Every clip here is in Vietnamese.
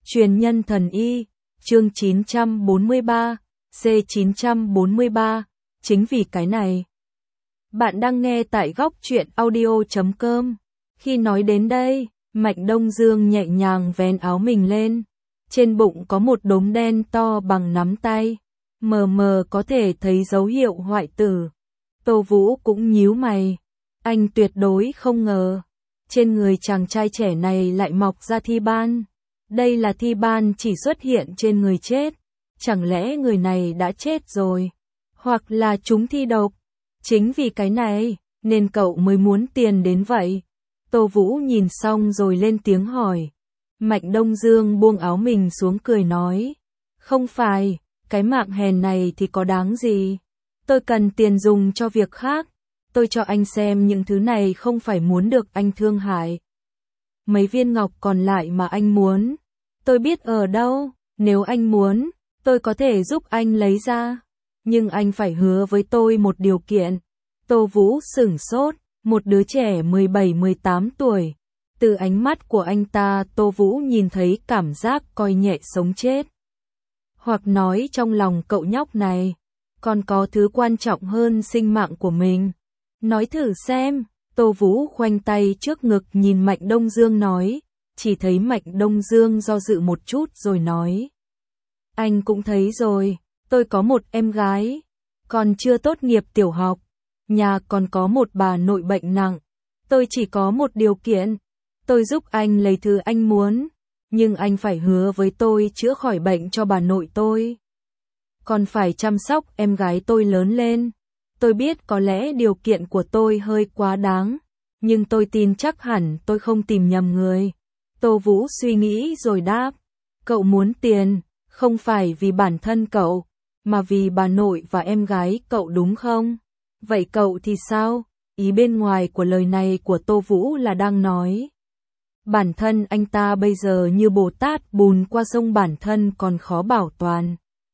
Truyền nhân thần y, chương 943, C943, chính vì cái này. Bạn đang nghe tại góc truyện audio.com. Khi nói đến đây, Mạnh Đông Dương nhẹ nhàng vén áo mình lên. Trên bụng có một đốm đen to bằng nắm tay, mờ mờ có thể thấy dấu hiệu hoại tử. Tô Vũ cũng nhíu mày. Anh tuyệt đối không ngờ, trên người chàng trai trẻ này lại mọc ra thi ban. Đây là thi ban chỉ xuất hiện trên người chết. Chẳng lẽ người này đã chết rồi? Hoặc là chúng thi độc? Chính vì cái này, nên cậu mới muốn tiền đến vậy. Tô Vũ nhìn xong rồi lên tiếng hỏi. Mạnh Đông Dương buông áo mình xuống cười nói. Không phải, cái mạng hèn này thì có đáng gì. Tôi cần tiền dùng cho việc khác. Tôi cho anh xem những thứ này không phải muốn được anh thương hại. Mấy viên ngọc còn lại mà anh muốn, tôi biết ở đâu, nếu anh muốn, tôi có thể giúp anh lấy ra. Nhưng anh phải hứa với tôi một điều kiện. Tô Vũ sửng sốt, một đứa trẻ 17-18 tuổi. Từ ánh mắt của anh ta, Tô Vũ nhìn thấy cảm giác coi nhẹ sống chết. Hoặc nói trong lòng cậu nhóc này, còn có thứ quan trọng hơn sinh mạng của mình. Nói thử xem. Tô Vũ khoanh tay trước ngực nhìn Mạnh Đông Dương nói. Chỉ thấy Mạnh Đông Dương do dự một chút rồi nói. Anh cũng thấy rồi, tôi có một em gái, còn chưa tốt nghiệp tiểu học, nhà còn có một bà nội bệnh nặng. Tôi chỉ có một điều kiện, tôi giúp anh lấy thứ anh muốn, nhưng anh phải hứa với tôi chữa khỏi bệnh cho bà nội tôi. Còn phải chăm sóc em gái tôi lớn lên. Tôi biết có lẽ điều kiện của tôi hơi quá đáng, nhưng tôi tin chắc hẳn tôi không tìm nhầm người. Tô Vũ suy nghĩ rồi đáp. Cậu muốn tiền, không phải vì bản thân cậu, mà vì bà nội và em gái cậu đúng không? Vậy cậu thì sao? Ý bên ngoài của lời này của Tô Vũ là đang nói. Bản thân anh ta bây giờ như Bồ Tát bùn qua sông, bản thân còn khó bảo toàn.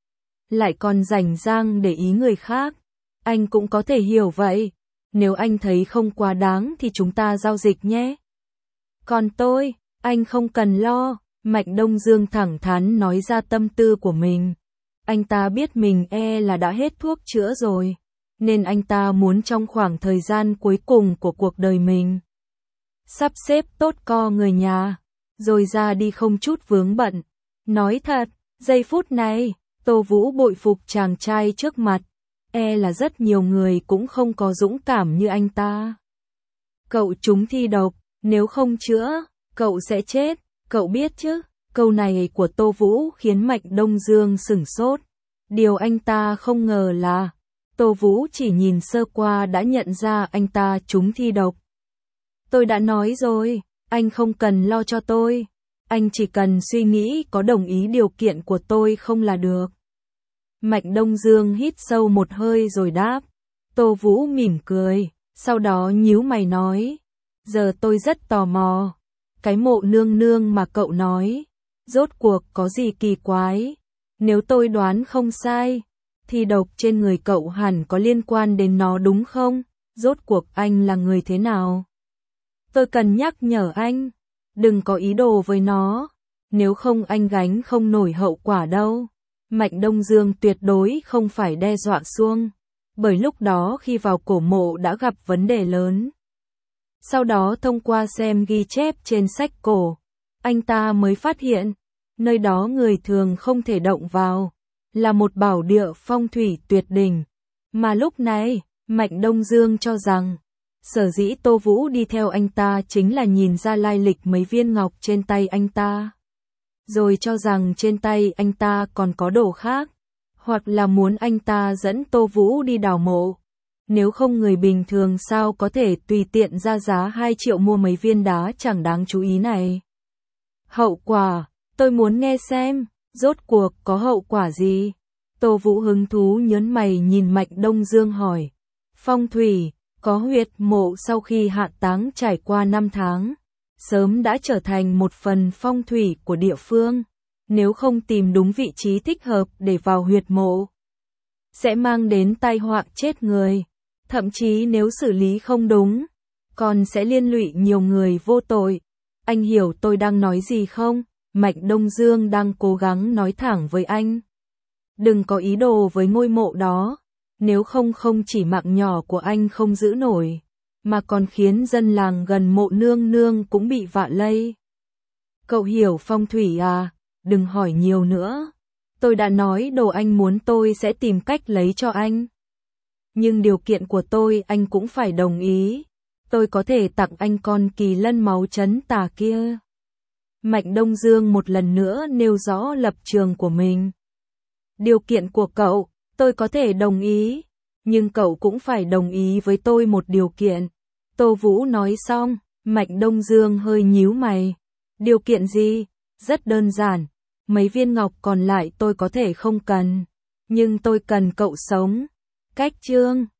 Lại còn rảnh rang để ý người khác. Anh cũng có thể hiểu vậy. Nếu anh thấy không quá đáng thì chúng ta giao dịch nhé. Còn tôi, anh không cần lo. Mạnh Đông Dương thẳng thắn nói ra tâm tư của mình. Anh ta biết mình là đã hết thuốc chữa rồi, nên anh ta muốn trong khoảng thời gian cuối cùng của cuộc đời mình sắp xếp tốt co người nhà, rồi ra đi không chút vướng bận. Nói thật, giây phút này, Tô Vũ bội phục chàng trai trước mặt. Là rất nhiều người cũng không có dũng cảm như anh ta. Cậu trúng thi độc, nếu không chữa, cậu sẽ chết, cậu biết chứ? Câu này của Tô Vũ khiến Mạnh Đông Dương sửng sốt. Điều anh ta không ngờ là, Tô Vũ chỉ nhìn sơ qua đã nhận ra anh ta trúng thi độc. Tôi đã nói rồi, anh không cần lo cho tôi. Anh chỉ cần suy nghĩ có đồng ý điều kiện của tôi không là được. Mạnh Đông Dương hít sâu một hơi rồi đáp. Tô Vũ mỉm cười, sau đó nhíu mày nói. Giờ tôi rất tò mò. Cái Mộ nương nương mà cậu nói, rốt cuộc có gì kỳ quái? Nếu tôi đoán không sai, thì độc trên người cậu hẳn có liên quan đến nó đúng không? Rốt cuộc anh là người thế nào? Tôi cần nhắc nhở anh, đừng có ý đồ với nó, nếu không anh gánh không nổi hậu quả đâu. Mạnh Đông Dương tuyệt đối không phải đe dọa Xuông, bởi lúc đó khi vào cổ mộ đã gặp vấn đề lớn. Sau đó thông qua xem ghi chép trên sách cổ, anh ta mới phát hiện, nơi đó người thường không thể động vào, là một bảo địa phong thủy tuyệt đỉnh. Mà lúc này, Mạnh Đông Dương cho rằng, sở dĩ Tô Vũ đi theo anh ta chính là nhìn ra lai lịch mấy viên ngọc trên tay anh ta. Rồi cho rằng trên tay anh ta còn có đồ khác, hoặc là muốn anh ta dẫn Tô Vũ đi đào mộ. Nếu không người bình thường sao có thể tùy tiện ra giá 2 triệu mua mấy viên đá chẳng đáng chú ý này. Hậu quả, tôi muốn nghe xem, rốt cuộc có hậu quả gì? Tô Vũ hứng thú nhớn mày nhìn Mạnh Đông Dương hỏi. Phong thủy, có huyệt mộ sau khi hạ táng trải qua 5 tháng, sớm đã trở thành một phần phong thủy của địa phương. Nếu không tìm đúng vị trí thích hợp để vào huyệt mộ, sẽ mang đến tai họa chết người. Thậm chí nếu xử lý không đúng, còn sẽ liên lụy nhiều người vô tội. Anh hiểu tôi đang nói gì không? Mạnh Đông Dương đang cố gắng nói thẳng với anh. Đừng có ý đồ với ngôi mộ đó, nếu không không chỉ mạng nhỏ của anh không giữ nổi, mà còn khiến dân làng gần mộ nương nương cũng bị vạ lây. Cậu hiểu phong thủy à, đừng hỏi nhiều nữa. Tôi đã nói đồ anh muốn tôi sẽ tìm cách lấy cho anh. Nhưng điều kiện của tôi anh cũng phải đồng ý. Tôi có thể tặng anh con kỳ lân máu chấn tà kia. Mạnh Đông Dương một lần nữa nêu rõ lập trường của mình. Điều kiện của cậu, tôi có thể đồng ý. Nhưng cậu cũng phải đồng ý với tôi một điều kiện. Tô Vũ nói xong, Mạnh Đông Dương hơi nhíu mày. Điều kiện gì? Rất đơn giản. Mấy viên ngọc còn lại tôi có thể không cần. Nhưng tôi cần cậu sống. Cách chương